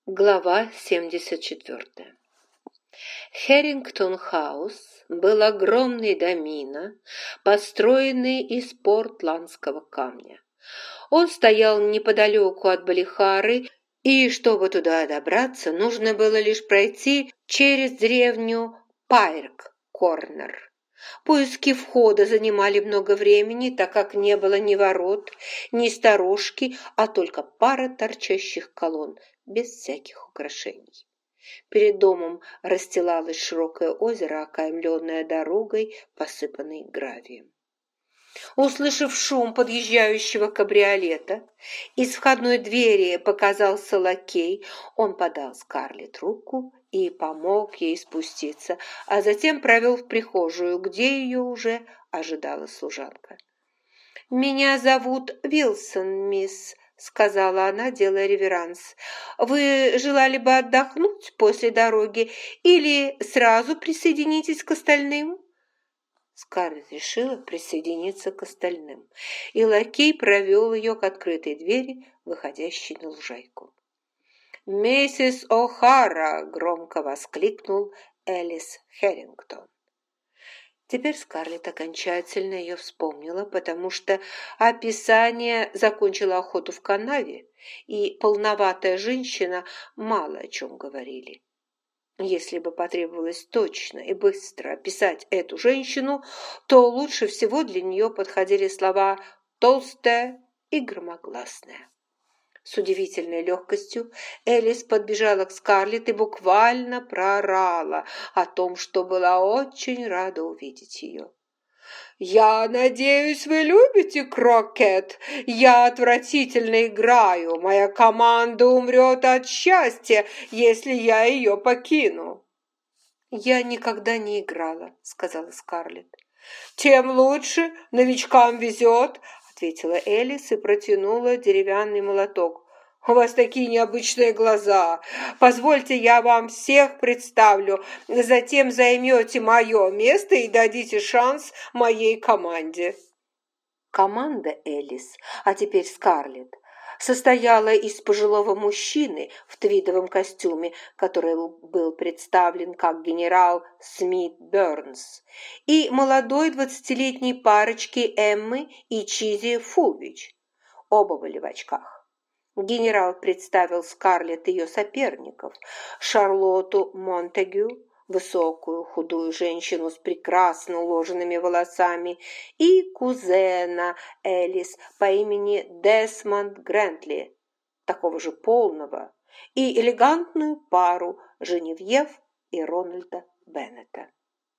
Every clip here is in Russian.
Глава 74. Херрингтон-хаус был огромный домино, построенный из портландского камня. Он стоял неподалеку от Балихары, и чтобы туда добраться, нужно было лишь пройти через деревню Пайрк-Корнер. Поиски входа занимали много времени, так как не было ни ворот, ни сторожки, а только пара торчащих колонн, без всяких украшений. Перед домом расстилалось широкое озеро, окаймленное дорогой, посыпанной гравием. Услышав шум подъезжающего кабриолета, из входной двери показался лакей. Он подал Скарлетт руку и помог ей спуститься, а затем провел в прихожую, где ее уже ожидала служанка. «Меня зовут Вилсон, мисс», — сказала она, делая реверанс. «Вы желали бы отдохнуть после дороги или сразу присоединитесь к остальным?» Скарлетт решила присоединиться к остальным, и лакей провел ее к открытой двери, выходящей на лужайку. «Миссис О'Хара!» — громко воскликнул Элис Херрингтон. Теперь Скарлетт окончательно ее вспомнила, потому что описание закончило охоту в канаве, и полноватая женщина мало о чем говорили. Если бы потребовалось точно и быстро описать эту женщину, то лучше всего для нее подходили слова «толстая» и «громогласная». С удивительной легкостью Элис подбежала к Скарлетт и буквально проорала о том, что была очень рада увидеть ее. «Я надеюсь, вы любите крокет? Я отвратительно играю. Моя команда умрет от счастья, если я ее покину». «Я никогда не играла», — сказала Скарлетт. «Тем лучше, новичкам везет», — ответила Элис и протянула деревянный молоток. «У вас такие необычные глаза. Позвольте, я вам всех представлю. Затем займете мое место и дадите шанс моей команде». Команда Элис, а теперь Скарлетт, состояла из пожилого мужчины в твидовом костюме, который был представлен как генерал Смит Бёрнс, и молодой 20-летней парочки Эммы и Чизи Фулвич. Оба были в очках. Генерал представил Скарлетт ее соперников: Шарлотту Монтегю, высокую худую женщину с прекрасно уложенными волосами, и кузена Элис по имени Десмонд Грентли, такого же полного, и элегантную пару Женевьев и Рональда Беннета.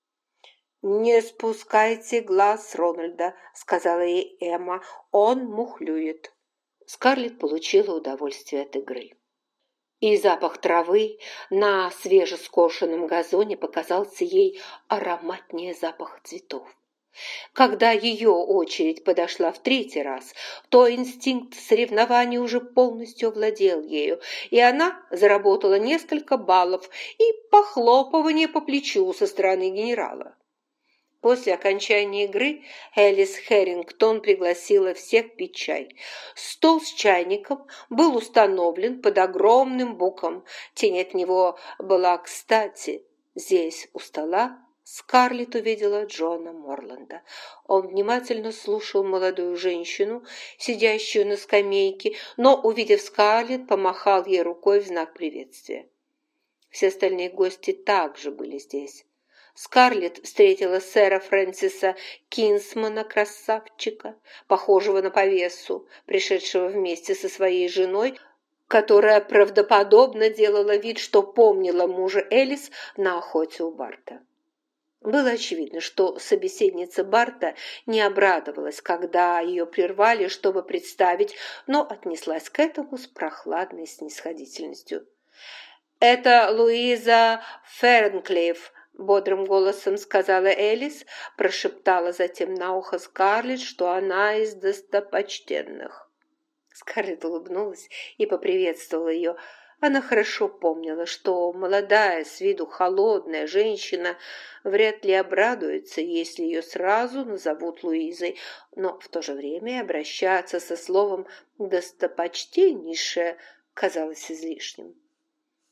«Не спускайте глаз с Рональда», — сказала ей Эмма, — «он мухлюет». Скарлетт получила удовольствие от игры. И запах травы на свежескошенном газоне показался ей ароматнее запаха цветов. Когда ее очередь подошла в третий раз, то инстинкт соревнований уже полностью овладел ею, и она заработала несколько баллов и похлопывание по плечу со стороны генерала. После окончания игры Элис Херрингтон пригласила всех пить чай. Стол с чайником был установлен под огромным буком. Тень от него была кстати. Здесь, у стола, Скарлетт увидела Джона Морланда. Он внимательно слушал молодую женщину, сидящую на скамейке, но, увидев Скарлетт, помахал ей рукой в знак приветствия. Все остальные гости также были здесь. Скарлетт встретила сэра Фрэнсиса Кинсмана, красавчика, похожего на повесу, пришедшего вместе со своей женой, которая правдоподобно делала вид, что помнила мужа Элис на охоте у Барта. Было очевидно, что собеседница Барта не обрадовалась, когда ее прервали, чтобы представить, но отнеслась к этому с прохладной снисходительностью. «Это Луиза Фернклифф», — бодрым голосом сказала Элис, прошептала затем на ухо Скарлетт, что она из достопочтенных. Скарлетт улыбнулась и поприветствовала ее. Она хорошо помнила, что молодая, с виду холодная женщина вряд ли обрадуется, если ее сразу назовут Луизой, но в то же время обращаться со словом «достопочтеннейшая» казалось излишним.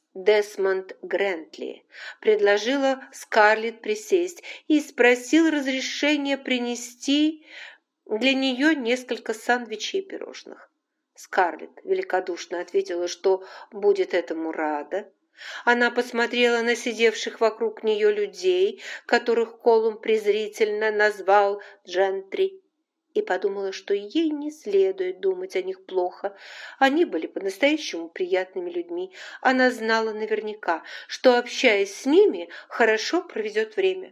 Десмонд Грентли предложила Скарлетт присесть и спросил разрешения принести для нее несколько сандвичей и пирожных. Скарлетт великодушно ответила, что будет этому рада. Она посмотрела на сидевших вокруг нее людей, которых Колум презрительно назвал джентри, и подумала, что ей не следует думать о них плохо. Они были по-настоящему приятными людьми. Она знала наверняка, что, общаясь с ними, хорошо проведет время.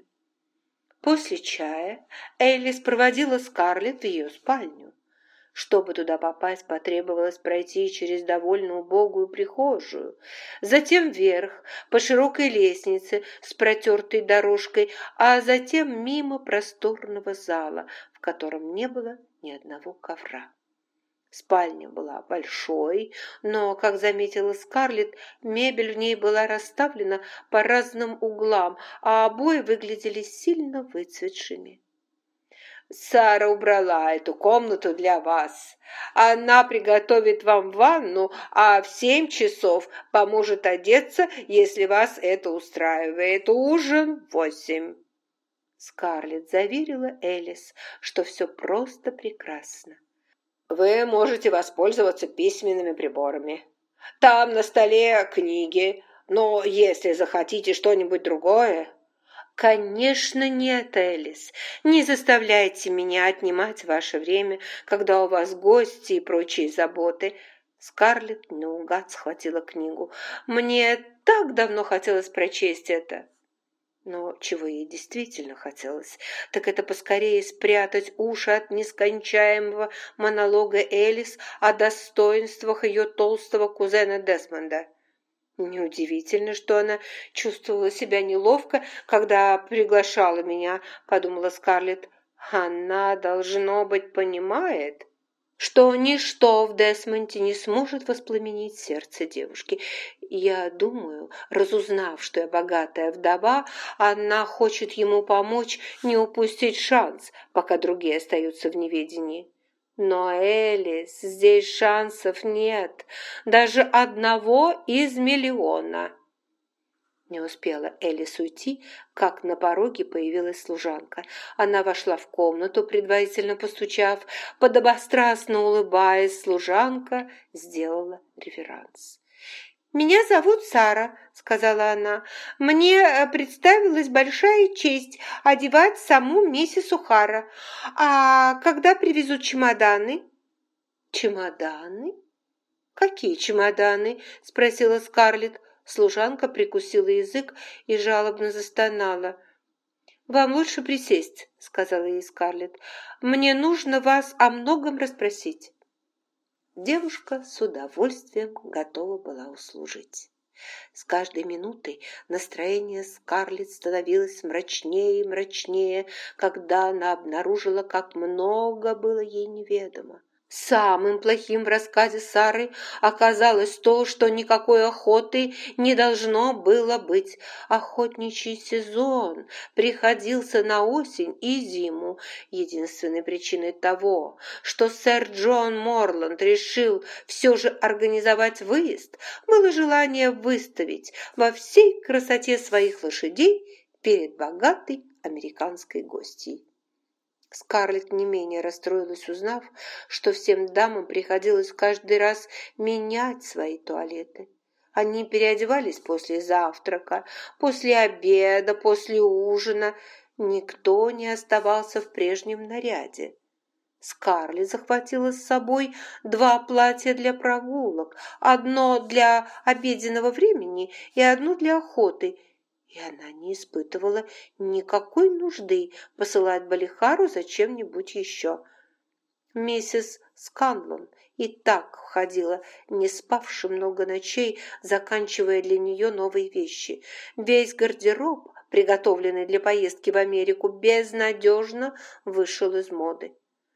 После чая Элис проводила Скарлетт в ее спальню. Чтобы туда попасть, потребовалось пройти через довольно убогую прихожую, затем вверх по широкой лестнице с протертой дорожкой, а затем мимо просторного зала, в котором не было ни одного ковра. Спальня была большой, но, как заметила Скарлетт, мебель в ней была расставлена по разным углам, а обои выглядели сильно выцветшими. «Сара убрала эту комнату для вас. Она приготовит вам ванну, а в 7 часов поможет одеться, если вас это устраивает. Ужин в 8». Скарлетт заверила Элис, что все просто прекрасно. «Вы можете воспользоваться письменными приборами. Там на столе книги, но если захотите что-нибудь другое...» «Конечно нет, Элис. Не заставляйте меня отнимать ваше время, когда у вас гости и прочие заботы». Скарлетт наугад схватила книгу. «Мне так давно хотелось прочесть это». Но чего ей действительно хотелось, так это поскорее спрятать уши от нескончаемого монолога Элис о достоинствах ее толстого кузена Десмонда. «Неудивительно, что она чувствовала себя неловко, когда приглашала меня», — подумала Скарлетт. «Она, должно быть, понимает, что ничто в Десмонде не сможет воспламенить сердце девушки. Я думаю, разузнав, что я богатая вдова, она хочет ему помочь не упустить шанс, пока другие остаются в неведении». «Но, Элис, здесь шансов нет, даже одного из миллиона». Не успела Элис уйти, как на пороге появилась служанка. Она вошла в комнату, предварительно постучав. Подобострастно улыбаясь, служанка сделала реверанс. «Меня зовут Сара», — сказала она. «Мне представилась большая честь одевать саму миссис О'Хара. А когда привезут чемоданы?» «Чемоданы? Какие чемоданы?» — спросила Скарлетт. Служанка прикусила язык и жалобно застонала. «Вам лучше присесть», — сказала ей Скарлетт. «Мне нужно вас о многом расспросить». Девушка с удовольствием готова была услужить. С каждой минутой настроение Скарлетт становилось мрачнее и мрачнее, когда она обнаружила, как много было ей неведомо. Самым плохим в рассказе Сары оказалось то, что никакой охоты не должно было быть. Охотничий сезон приходился на осень и зиму. Единственной причиной того, что сэр Джон Морланд решил все же организовать выезд, было желание выставить во всей красоте своих лошадей перед богатой американской гостьей. Скарлетт не менее расстроилась, узнав, что всем дамам приходилось каждый раз менять свои туалеты. Они переодевались после завтрака, после обеда, после ужина. Никто не оставался в прежнем наряде. Скарлетт захватила с собой 2 платья для прогулок, одно для обеденного времени и одно для охоты, и она не испытывала никакой нужды посылать Балихару за чем-нибудь еще. Миссис Сканлон и так ходила, не спавши много ночей, заканчивая для нее новые вещи. Весь гардероб, приготовленный для поездки в Америку, безнадежно вышел из моды.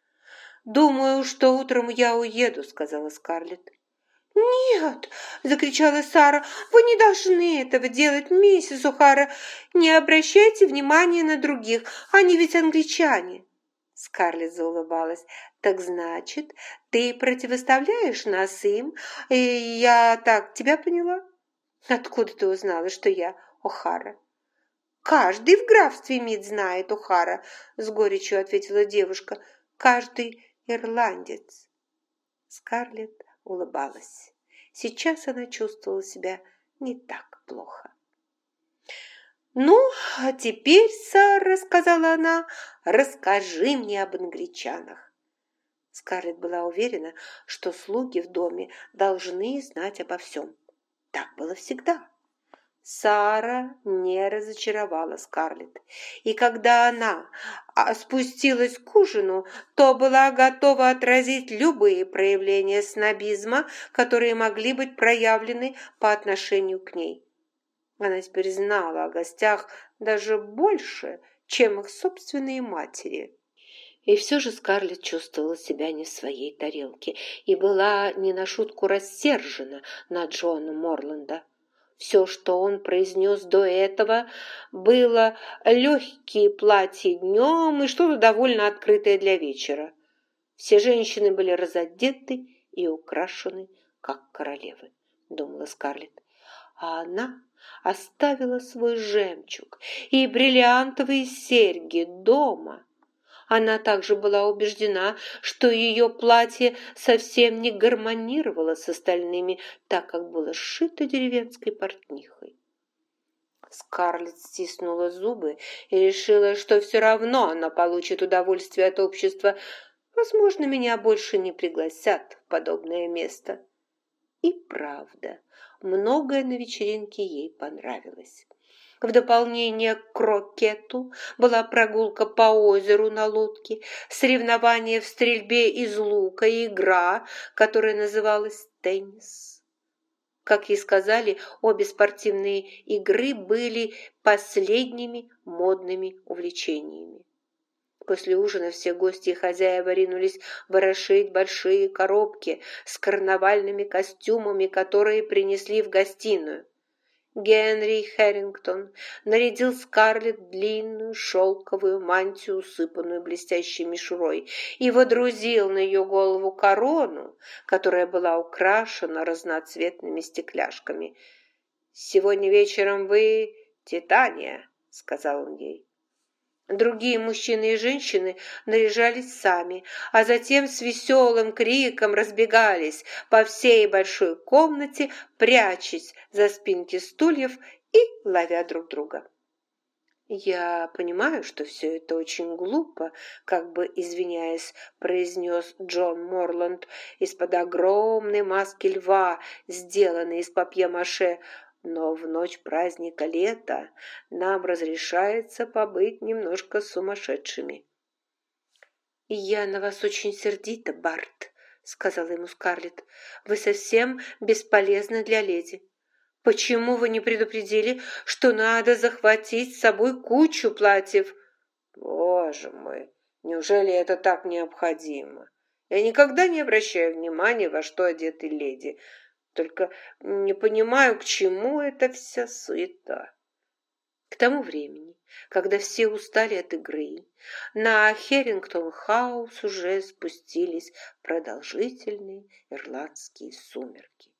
«Думаю, что утром я уеду», — сказала Скарлетт. «Нет!» – закричала Сара. «Вы не должны этого делать, миссис О'Хара. Не обращайте внимания на других, они ведь англичане». Скарлетт заулыбалась. «Так значит, ты противоставляешь нас им? И я так тебя поняла?» Откуда ты узнала, что я О'Хара? Каждый в графстве Мид знает О'Хара, с горечью ответила девушка. Каждый ирландец. Скарлетт улыбалась. Сейчас она чувствовала себя не так плохо. «Ну, а теперь, Сара, — сказала она, — расскажи мне об англичанах». Скарлетт была уверена, что слуги в доме должны знать обо всем. Так было всегда. Сара не разочаровала Скарлетт, и когда она спустилась к ужину, то была готова отразить любые проявления снобизма, которые могли быть проявлены по отношению к ней. Она теперь знала о гостях даже больше, чем их собственные матери. И все же Скарлетт чувствовала себя не в своей тарелке и была не на шутку рассержена на Джона Морланда. Все, что он произнес до этого, было легкие платья днем и что-то довольно открытое для вечера. Все женщины были разодеты и украшены, как королевы, думала Скарлетт. А она оставила свой жемчуг и бриллиантовые серьги дома. Она также была убеждена, что ее платье совсем не гармонировало с остальными, так как было сшито деревенской портнихой. Скарлетт стиснула зубы и решила, что все равно она получит удовольствие от общества. Возможно, меня больше не пригласят в подобное место. И правда, многое на вечеринке ей понравилось. В дополнение к крокету была прогулка по озеру на лодке, соревнования в стрельбе из лука и игра, которая называлась теннис. Как ей сказали, обе спортивные игры были последними модными увлечениями. После ужина все гости и хозяева ринулись ворошить большие коробки с карнавальными костюмами, которые принесли в гостиную. Генри Хэрингтон нарядил Скарлетт в длинную шелковую мантию, усыпанную блестящей мишурой, и водрузил на ее голову корону, которая была украшена разноцветными стекляшками. «Сегодня вечером вы Титания», — сказал он ей. Другие мужчины и женщины наряжались сами, а затем с веселым криком разбегались по всей большой комнате, прячась за спинки стульев и ловя друг друга. «Я понимаю, что все это очень глупо», — как бы извиняясь, произнес Джон Морланд из-под огромной маски льва, сделанной из папье-маше, «но в ночь праздника лета нам разрешается побыть немножко сумасшедшими». «Я на вас очень сердита, Барт», — сказала ему Скарлетт. «Вы совсем бесполезны для леди. Почему вы не предупредили, что надо захватить с собой кучу платьев?» «Боже мой, неужели это так необходимо? Я никогда не обращаю внимания, во что одеты леди. Только не понимаю, к чему эта вся суета». К тому времени, когда все устали от игры, на Херингтон-хаус уже спустились продолжительные ирландские сумерки.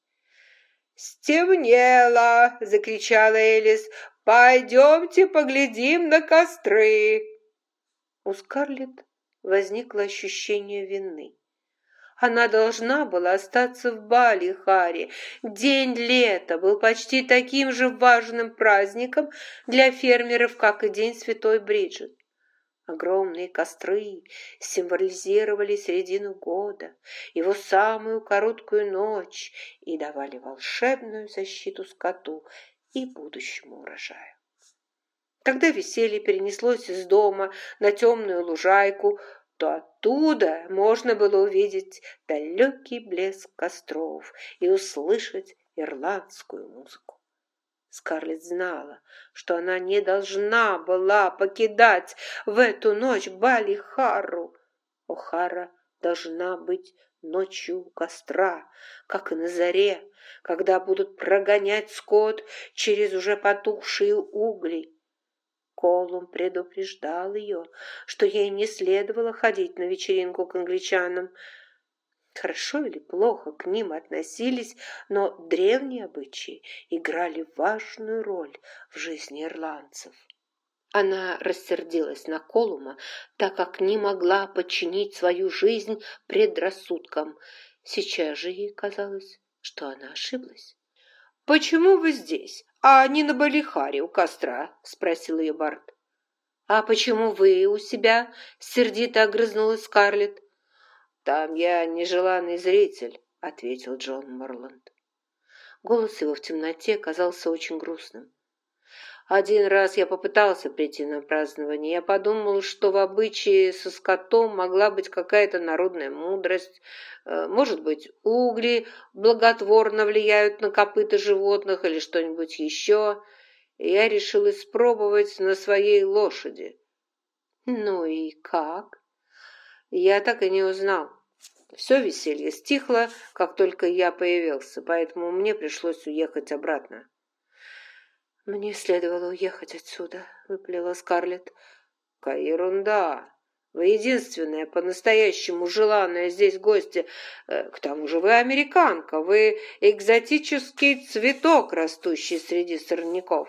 «Стемнело!» — закричала Элис. «Пойдемте поглядим на костры!» У Скарлетт возникло ощущение вины. Она должна была остаться в Баллихаре. День лета был почти таким же важным праздником для фермеров, как и День Святой Бриджит. Огромные костры символизировали середину года, его самую короткую ночь и давали волшебную защиту скоту и будущему урожаю. Когда веселье перенеслось из дома на темную лужайку, то оттуда можно было увидеть далекий блеск костров и услышать ирландскую музыку. Скарлетт знала, что она не должна была покидать в эту ночь Баллихару. О'Хара должна быть ночью у костра, как и на заре, когда будут прогонять скот через уже потухшие угли. Колум предупреждал ее, что ей не следовало ходить на вечеринку к англичанам. Хорошо или плохо к ним относились, но древние обычаи играли важную роль в жизни ирландцев. Она рассердилась на Колума, так как не могла подчинить свою жизнь предрассудкам. Сейчас же ей казалось, что она ошиблась. «Почему вы здесь, а не на Балихаре у костра?» – спросил ее Барт. «А почему вы у себя?» – сердито огрызнулась Скарлетт. «Там я нежеланный зритель», – ответил Джон Морланд. Голос его в темноте казался очень грустным. Один раз я попытался прийти на празднование. Я подумал, что в обычае со скотом могла быть какая-то народная мудрость. Может быть, угли благотворно влияют на копыта животных или что-нибудь еще. И я решил испробовать на своей лошади. Ну и как? Я так и не узнал. Все веселье стихло, как только я появился, поэтому мне пришлось уехать обратно. «Мне следовало уехать отсюда», — выпалила Скарлетт. «Какая ерунда! Вы единственная по-настоящему желанная здесь гостья. К тому же вы американка, вы экзотический цветок, растущий среди сорняков».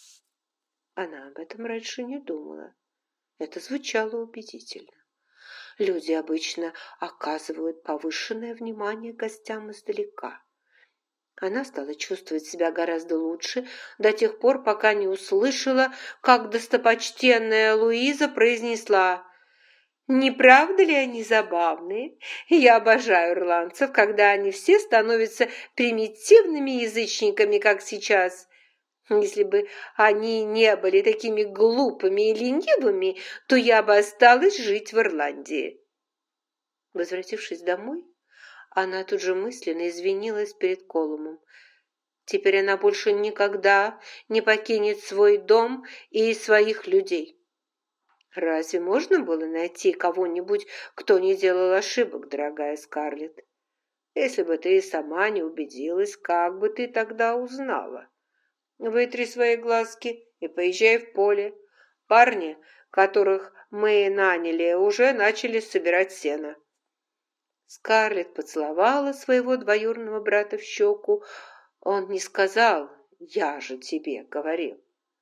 Она об этом раньше не думала. Это звучало убедительно. Люди обычно оказывают повышенное внимание гостям издалека. Она стала чувствовать себя гораздо лучше до тех пор, пока не услышала, как достопочтенная Луиза произнесла: «Не правда ли они забавные? Я обожаю ирландцев, когда они все становятся примитивными язычниками, как сейчас. Если бы они не были такими глупыми и ленивыми, то я бы осталась жить в Ирландии». Возвратившись домой, она тут же мысленно извинилась перед Колумом. Теперь она больше никогда не покинет свой дом и своих людей. Разве можно было найти кого-нибудь, кто не делал ошибок, дорогая Скарлетт? Если бы ты и сама не убедилась, как бы ты тогда узнала? Вытри свои глазки и поезжай в поле. Парни, которых мы наняли, уже начали собирать сено. Скарлетт поцеловала своего двоюродного брата в щеку. Он не сказал: «Я же тебе говорил».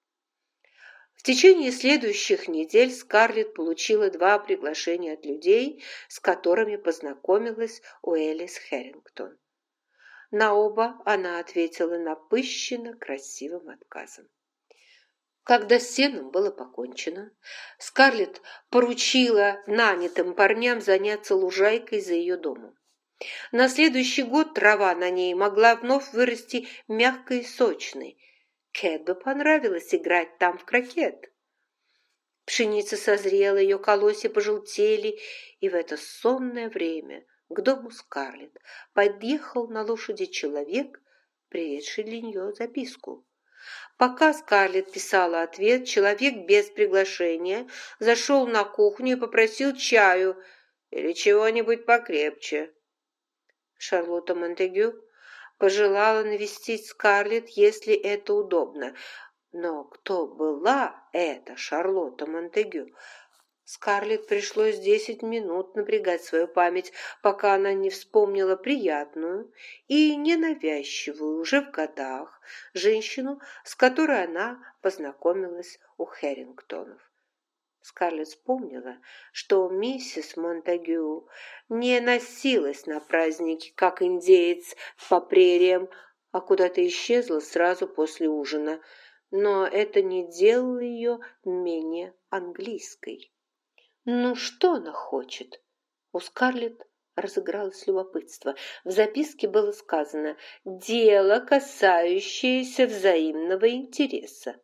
В течение следующих недель Скарлетт получила 2 приглашения от людей, с которыми познакомилась у Элис Хэрингтон. На оба она ответила напыщенно красивым отказом. Когда с сеном было покончено, Скарлетт поручила нанятым парням заняться лужайкой за ее домом. На следующий год трава на ней могла вновь вырасти мягкой и сочной. Кэт бы понравилось играть там в крокет. Пшеница созрела, ее колосья пожелтели, и в это сонное время к дому Скарлетт подъехал на лошади человек, привезший для нее записку. Пока Скарлетт писала ответ, человек без приглашения зашел на кухню и попросил чаю или чего-нибудь покрепче. Шарлотта Монтегю пожелала навестить Скарлетт, если это удобно. Но кто была эта Шарлотта Монтегю? Скарлетт пришлось 10 минут напрягать свою память, пока она не вспомнила приятную и ненавязчивую уже в годах женщину, с которой она познакомилась у Хэрингтонов. Скарлетт вспомнила, что миссис Монтегю не носилась на праздники, как индеец по прериям, а куда-то исчезла сразу после ужина, но это не делало ее менее английской. Ну, что она хочет? У Скарлетт разыгралось любопытство. В записке было сказано: «Дело, касающееся взаимного интереса».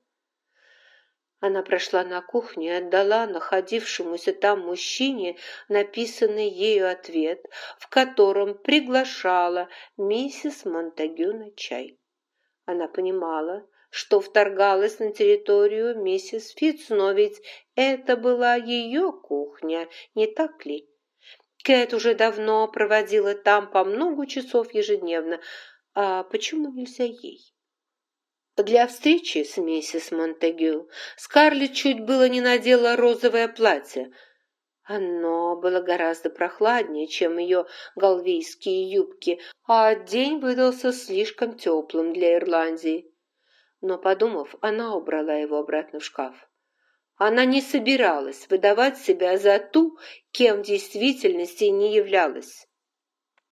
Она прошла на кухню и отдала находившемуся там мужчине написанный ею ответ, в котором приглашала миссис Монтегю на чай. Она понимала, что вторгалась на территорию миссис Фитц, но ведь это была ее кухня, не так ли? Кэт уже давно проводила там по много часов ежедневно. А почему нельзя ей? Для встречи с миссис Монтегю Скарлетт чуть было не надела розовое платье. Оно было гораздо прохладнее, чем ее галвейские юбки, а день выдался слишком теплым для Ирландии. Но, подумав, она убрала его обратно в шкаф. Она не собиралась выдавать себя за ту, кем в действительности не являлась.